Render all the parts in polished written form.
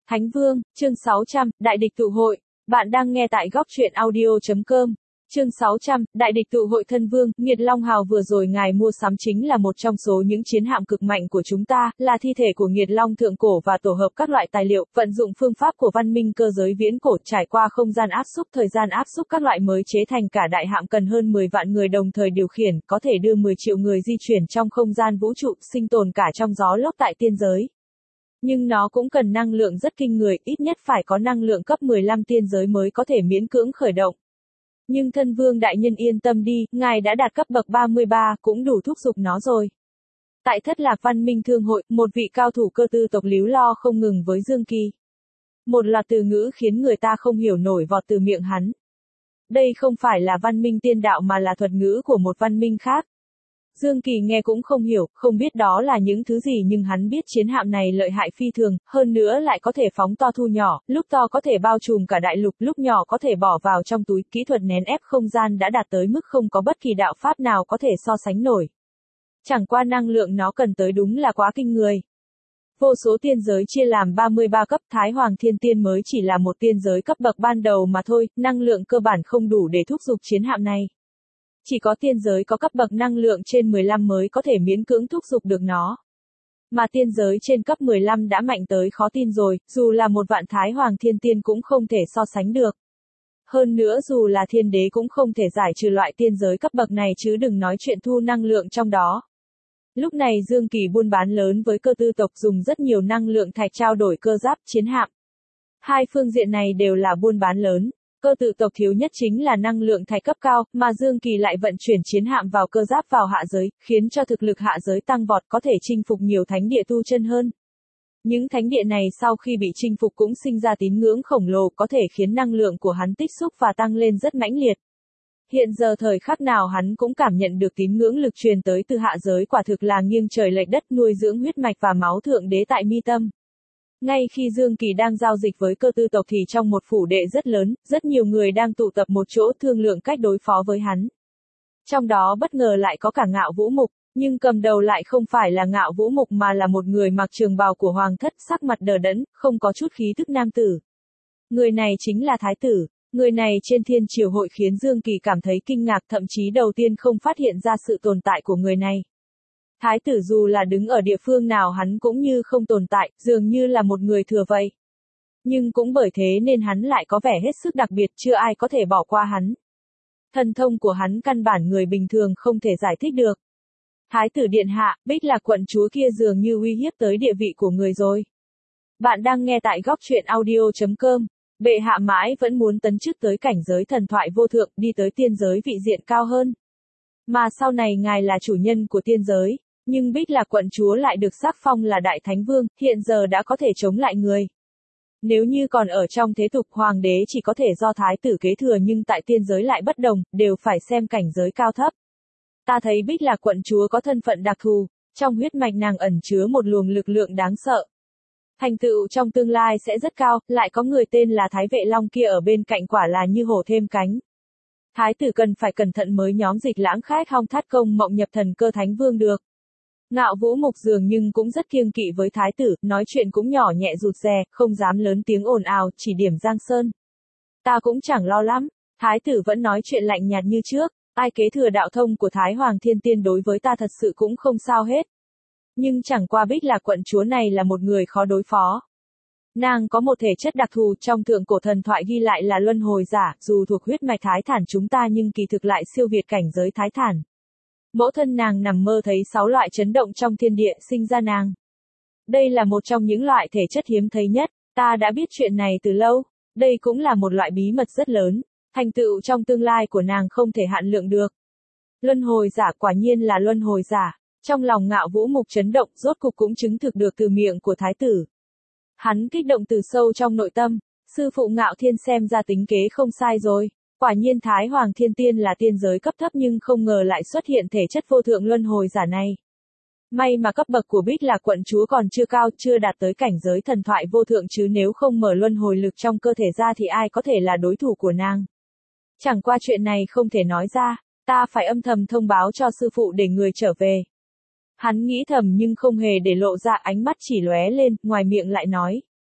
Thánh Vương, chương 600, Đại địch tụ hội. Bạn đang nghe tại góc truyện audio.com. Chương 600, Đại địch tụ hội. Thân Vương, Nghiệt Long Hào vừa rồi ngài mua sắm chính là một trong số những chiến hạm cực mạnh của chúng ta, là thi thể của Nghiệt Long thượng cổ và tổ hợp các loại tài liệu, vận dụng phương pháp của văn minh cơ giới viễn cổ, trải qua không gian áp xúc, thời gian áp xúc các loại mới chế thành cả đại hạm cần hơn 10 vạn người đồng thời điều khiển, có thể đưa 10 triệu người di chuyển trong không gian vũ trụ, sinh tồn cả trong gió lốc tại tiên giới. Nhưng nó cũng cần năng lượng rất kinh người, ít nhất phải có năng lượng cấp 15 tiên giới mới có thể miễn cưỡng khởi động. Nhưng Thân Vương đại nhân yên tâm đi, ngài đã đạt cấp bậc 33, cũng đủ thúc giục nó rồi. Tại Thất Lạc Văn Minh Thương hội, một vị cao thủ cơ tư tộc líu lo không ngừng với Dương Kỳ. Một loạt từ ngữ khiến người ta không hiểu nổi vọt từ miệng hắn. Đây không phải là văn minh tiên đạo mà là thuật ngữ của một văn minh khác. Dương Kỳ nghe cũng không hiểu, không biết đó là những thứ gì, nhưng hắn biết chiến hạm này lợi hại phi thường, hơn nữa lại có thể phóng to thu nhỏ, lúc to có thể bao trùm cả đại lục, lúc nhỏ có thể bỏ vào trong túi, kỹ thuật nén ép không gian đã đạt tới mức không có bất kỳ đạo pháp nào có thể so sánh nổi. Chẳng qua năng lượng nó cần tới đúng là quá kinh người. Vô số tiên giới chia làm 33 cấp, Thái Hoàng Thiên Tiên mới chỉ là một tiên giới cấp bậc ban đầu mà thôi, năng lượng cơ bản không đủ để thúc giục chiến hạm này. Chỉ có tiên giới có cấp bậc năng lượng trên 15 mới có thể miễn cưỡng thúc giục được nó. Mà tiên giới trên cấp 15 đã mạnh tới khó tin rồi, dù là một vạn Thái Hoàng Thiên Tiên cũng không thể so sánh được. Hơn nữa dù là thiên đế cũng không thể giải trừ loại tiên giới cấp bậc này chứ đừng nói chuyện thu năng lượng trong đó. Lúc này Dương Kỳ buôn bán lớn với cơ tư tộc dùng rất nhiều năng lượng thạch trao đổi cơ giáp, chiến hạm. Hai phương diện này đều là buôn bán lớn. Cơ tự tộc thiếu nhất chính là năng lượng thạch cấp cao, mà Dương Kỳ lại vận chuyển chiến hạm vào cơ giáp vào hạ giới, khiến cho thực lực hạ giới tăng vọt, có thể chinh phục nhiều thánh địa tu chân hơn. Những thánh địa này sau khi bị chinh phục cũng sinh ra tín ngưỡng khổng lồ, có thể khiến năng lượng của hắn tích xúc và tăng lên rất mãnh liệt. Hiện giờ thời khắc nào hắn cũng cảm nhận được tín ngưỡng lực truyền tới từ hạ giới, quả thực là nghiêng trời lệch đất, nuôi dưỡng huyết mạch và máu thượng đế tại mi tâm. Ngay khi Dương Kỳ đang giao dịch với cơ tư tộc thì trong một phủ đệ rất lớn, rất nhiều người đang tụ tập một chỗ thương lượng cách đối phó với hắn. Trong đó bất ngờ lại có cả Ngạo Vũ Mục, nhưng cầm đầu lại không phải là Ngạo Vũ Mục mà là một người mặc trường bào của hoàng thất, sắc mặt đờ đẫn, không có chút khí tức nam tử. Người này chính là Thái tử. Người này trên thiên triều hội khiến Dương Kỳ cảm thấy kinh ngạc, thậm chí đầu tiên không phát hiện ra sự tồn tại của người này. Thái tử dù là đứng ở địa phương nào hắn cũng như không tồn tại, dường như là một người thừa vậy. Nhưng cũng bởi thế nên hắn lại có vẻ hết sức đặc biệt, chưa ai có thể bỏ qua hắn. Thần thông của hắn căn bản người bình thường không thể giải thích được. Thái tử điện hạ, Bích Lạc quận chúa kia dường như uy hiếp tới địa vị của người rồi. Bạn đang nghe tại góc truyện audio.com. Bệ hạ mãi vẫn muốn tấn chức tới cảnh giới thần thoại vô thượng, đi tới tiên giới vị diện cao hơn. Mà sau này ngài là chủ nhân của tiên giới. Nhưng Bích Lạc quận chúa lại được sắc phong là Đại Thánh Vương, hiện giờ đã có thể chống lại người. Nếu như còn ở trong thế tục, hoàng đế chỉ có thể do thái tử kế thừa, nhưng tại tiên giới lại bất đồng, đều phải xem cảnh giới cao thấp. Ta thấy Bích Lạc quận chúa có thân phận đặc thù, trong huyết mạch nàng ẩn chứa một luồng lực lượng đáng sợ. Thành tựu trong tương lai sẽ rất cao, lại có người tên là Thái Vệ Long kia ở bên cạnh, quả là như hổ thêm cánh. Thái tử cần phải cẩn thận mới nhóm dịch lãng khách hong thắt công mộng nhập thần cơ Thánh Vương được. Ngạo Vũ Mục dường nhưng cũng rất kiêng kỵ với thái tử, nói chuyện cũng nhỏ nhẹ rụt rè, không dám lớn tiếng ồn ào, chỉ điểm Giang Sơn. Ta cũng chẳng lo lắm, thái tử vẫn nói chuyện lạnh nhạt như trước, ai kế thừa đạo thông của Thái Hoàng Thiên Tiên đối với ta thật sự cũng không sao hết. Nhưng chẳng qua Bích Lạc quận chúa này là một người khó đối phó. Nàng có một thể chất đặc thù, trong thượng cổ thần thoại ghi lại là luân hồi giả, dù thuộc huyết mạch Thái Thản chúng ta nhưng kỳ thực lại siêu việt cảnh giới Thái Thản. Mẫu thân nàng nằm mơ thấy 6 loại chấn động trong thiên địa, sinh ra nàng. Đây là một trong những loại thể chất hiếm thấy nhất, ta đã biết chuyện này từ lâu, đây cũng là một loại bí mật rất lớn, thành tựu trong tương lai của nàng không thể hạn lượng được. Luân hồi giả, quả nhiên là luân hồi giả, trong lòng Ngạo Vũ Mục chấn động, rốt cục cũng chứng thực được từ miệng của thái tử. Hắn kích động từ sâu trong nội tâm, sư phụ Ngạo Thiên xem ra tính kế không sai rồi. Quả nhiên Thái Hoàng Thiên Tiên là tiên giới cấp thấp, nhưng không ngờ lại xuất hiện thể chất vô thượng luân hồi giả này. May mà cấp bậc của Bích Lạc quận chúa còn chưa cao, chưa đạt tới cảnh giới thần thoại vô thượng, chứ nếu không mở luân hồi lực trong cơ thể ra thì ai có thể là đối thủ của nàng. Chẳng qua chuyện này không thể nói ra, ta phải âm thầm thông báo cho sư phụ để người trở về. Hắn nghĩ thầm nhưng không hề để lộ ra, ánh mắt chỉ lóe lên, ngoài miệng lại nói.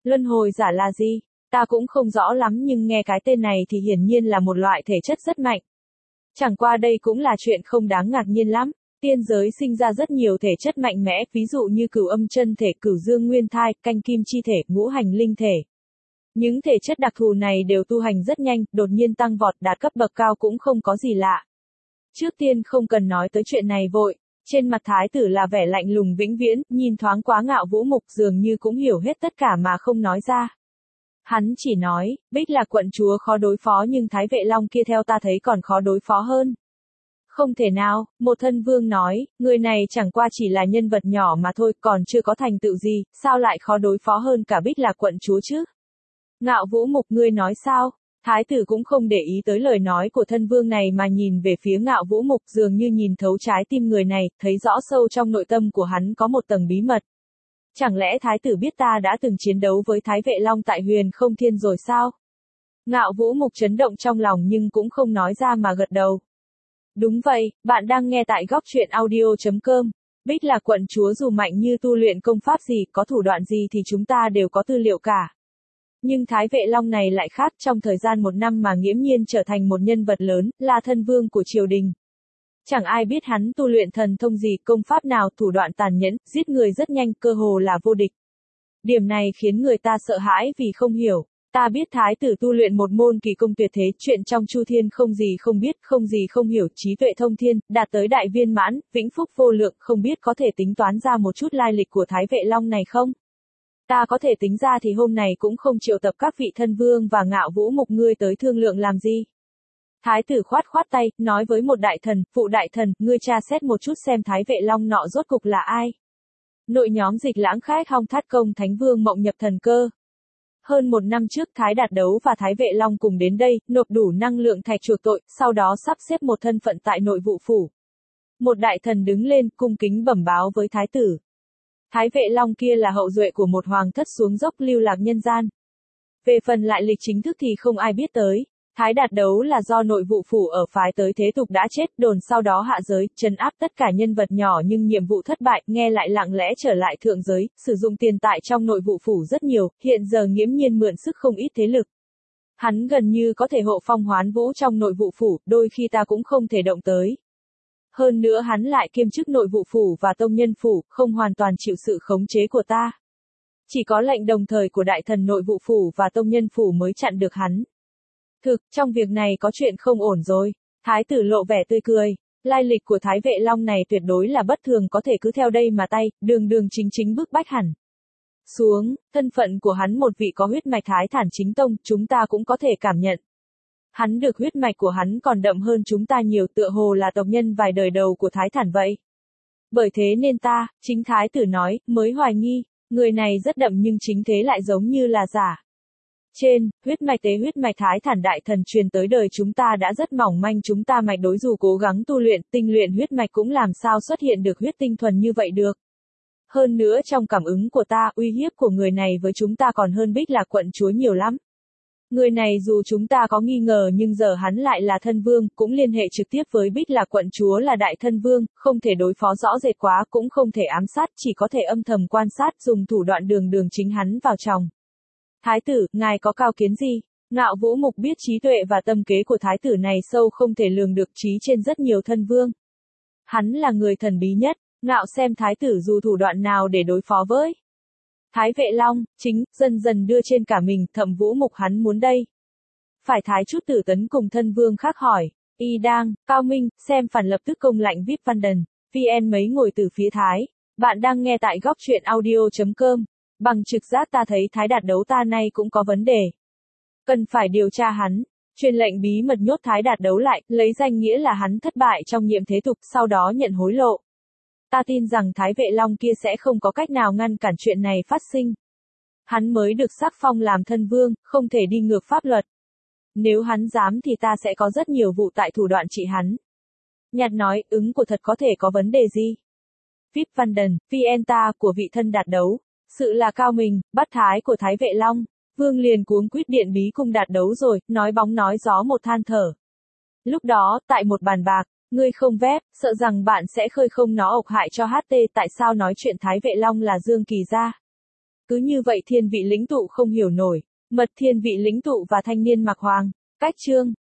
Luân hồi giả là gì? Ta cũng không rõ lắm nhưng nghe cái tên này thì hiển nhiên là một loại thể chất rất mạnh. Chẳng qua đây cũng là chuyện không đáng ngạc nhiên lắm. Tiên giới sinh ra rất nhiều thể chất mạnh mẽ, ví dụ như cửu âm chân thể, cửu dương nguyên thai, canh kim chi thể, ngũ hành linh thể. Những thể chất đặc thù này đều tu hành rất nhanh, đột nhiên tăng vọt đạt cấp bậc cao cũng không có gì lạ. Trước tiên không cần nói tới chuyện này vội. Trên mặt thái tử là vẻ lạnh lùng vĩnh viễn, nhìn thoáng quá Ngạo Vũ Mục dường như cũng hiểu hết tất cả mà không nói ra. Hắn chỉ nói, Bích Lạc quận chúa khó đối phó nhưng Thái Vệ Long kia theo ta thấy còn khó đối phó hơn. Không thể nào, một thân vương nói, người này chẳng qua chỉ là nhân vật nhỏ mà thôi, còn chưa có thành tựu gì, sao lại khó đối phó hơn cả Bích Lạc quận chúa chứ? Ngạo Vũ Mục ngươi nói sao? Thái tử cũng không để ý tới lời nói của thân vương này mà nhìn về phía Ngạo Vũ Mục dường như nhìn thấu trái tim người này, thấy rõ sâu trong nội tâm của hắn có một tầng bí mật. Chẳng lẽ thái tử biết ta đã từng chiến đấu với Thái Vệ Long tại Huyền Không Thiên rồi sao? Ngạo Vũ Mục chấn động trong lòng nhưng cũng không nói ra mà gật đầu. Đúng vậy, bạn đang nghe tại góc truyện audio.com. Bích Lạc quận chúa dù mạnh như tu luyện công pháp gì, có thủ đoạn gì thì chúng ta đều có tư liệu cả. Nhưng Thái Vệ Long này lại khác, trong thời gian 1 năm mà nghiễm nhiên trở thành một nhân vật lớn, là thân vương của triều đình. Chẳng ai biết hắn tu luyện thần thông gì, công pháp nào, thủ đoạn tàn nhẫn, giết người rất nhanh, cơ hồ là vô địch. Điểm này khiến người ta sợ hãi vì không hiểu. Ta biết thái tử tu luyện một môn kỳ công tuyệt thế, chuyện trong Chu Thiên không gì không biết, không gì không hiểu, trí tuệ thông thiên, đạt tới đại viên mãn, vĩnh phúc vô lượng, không biết có thể tính toán ra một chút lai lịch của Thái Vệ Long này không? Ta có thể tính ra thì hôm này cũng không triệu tập các vị thân vương và Ngạo Vũ Mục ngươi tới thương lượng làm gì. Thái tử khoát khoát tay, nói với một đại thần, phụ đại thần, ngươi tra xét một chút xem Thái Vệ Long nọ rốt cục là ai. Nội nhóm Dịch Lãng Khách Hong Thát Công Thánh Vương Mộng Nhập Thần Cơ. Hơn 1 năm trước Thái Đạt Đấu và Thái Vệ Long cùng đến đây, nộp đủ năng lượng thạch chuộc tội, sau đó sắp xếp một thân phận tại nội vụ phủ. Một đại thần đứng lên, cung kính bẩm báo với thái tử. Thái Vệ Long kia là hậu duệ của một hoàng thất xuống dốc lưu lạc nhân gian. Về phần lại lịch chính thức thì không ai biết tới. Thái Đạt Đấu là do nội vụ phủ ở phái tới thế tục đã chết, đồn sau đó hạ giới, trấn áp tất cả nhân vật nhỏ nhưng nhiệm vụ thất bại, nghe lại lặng lẽ trở lại thượng giới, sử dụng tiền tại trong nội vụ phủ rất nhiều, hiện giờ nghiễm nhiên mượn sức không ít thế lực. Hắn gần như có thể hộ phong hoán vũ trong nội vụ phủ, đôi khi ta cũng không thể động tới. Hơn nữa hắn lại kiêm chức nội vụ phủ và tông nhân phủ, không hoàn toàn chịu sự khống chế của ta. Chỉ có lệnh đồng thời của đại thần nội vụ phủ và tông nhân phủ mới chặn được hắn. Thực, trong việc này có chuyện không ổn rồi. Thái tử lộ vẻ tươi cười. Lai lịch của Thái Vệ Long này tuyệt đối là bất thường, có thể cứ theo đây mà tay, đường đường chính chính bức bách hẳn. Xuống, thân phận của hắn một vị có huyết mạch Thái Thản chính tông, chúng ta cũng có thể cảm nhận. Hắn được huyết mạch của hắn còn đậm hơn chúng ta nhiều, tựa hồ là tộc nhân vài đời đầu của Thái Thản vậy. Bởi thế nên ta, chính thái tử nói, mới hoài nghi, người này rất đậm nhưng chính thế lại giống như là giả. Trên, huyết mạch Thái Thản đại thần truyền tới đời chúng ta đã rất mỏng manh, chúng ta mạch đối dù cố gắng tu luyện, tinh luyện huyết mạch cũng làm sao xuất hiện được huyết tinh thuần như vậy được. Hơn nữa trong cảm ứng của ta, uy hiếp của người này với chúng ta còn hơn Bích Lạc quận chúa nhiều lắm. Người này dù chúng ta có nghi ngờ nhưng giờ hắn lại là thân vương, cũng liên hệ trực tiếp với Bích Lạc quận chúa là đại thân vương, không thể đối phó rõ rệt quá, cũng không thể ám sát, chỉ có thể âm thầm quan sát, dùng thủ đoạn đường đường chính hắn vào trong. Thái tử, ngài có cao kiến gì? Ngạo Vũ Mục biết trí tuệ và tâm kế của thái tử này sâu không thể lường được, trí trên rất nhiều thân vương. Hắn là người thần bí nhất, ngạo xem thái tử dù thủ đoạn nào để đối phó với Thái Vệ Long, chính, dần dần đưa trên cả mình, Thẩm Vũ Mục hắn muốn đây. Phải Thái chút Tử Tấn cùng thân vương khác hỏi, y đang, Cao Minh, xem phản lập tức công lạnh VIP Văn Đần, VN mấy ngồi từ phía Thái. Bạn đang nghe tại góc truyện audio.com. Bằng trực giác ta thấy Thái Đạt Đấu ta nay cũng có vấn đề. Cần phải điều tra hắn. Truyền lệnh bí mật nhốt Thái Đạt Đấu lại, lấy danh nghĩa là hắn thất bại trong nhiệm thế tục, sau đó nhận hối lộ. Ta tin rằng Thái Vệ Long kia sẽ không có cách nào ngăn cản chuyện này phát sinh. Hắn mới được sắc phong làm thân vương, không thể đi ngược pháp luật. Nếu hắn dám thì ta sẽ có rất nhiều vụ tại thủ đoạn trị hắn. Nhạt nói, ứng của thật có thể có vấn đề gì? VIP Văn Đần, VN ta của vị thân Đạt Đấu. Sự là Cao Minh, bắt thái của Thái Vệ Long. Vương liền cuống quýt điện bí cung Đạt Đấu rồi, nói bóng nói gió một than thở. Lúc đó, tại một bàn bạc, ngươi không vép, sợ rằng bạn sẽ khơi không nó ộc hại cho HT, tại sao nói chuyện Thái Vệ Long là Dương Kỳ gia. Cứ như vậy thiên vị lĩnh tụ không hiểu nổi. Mật thiên vị lĩnh tụ và thanh niên mặc hoàng. Cách chương.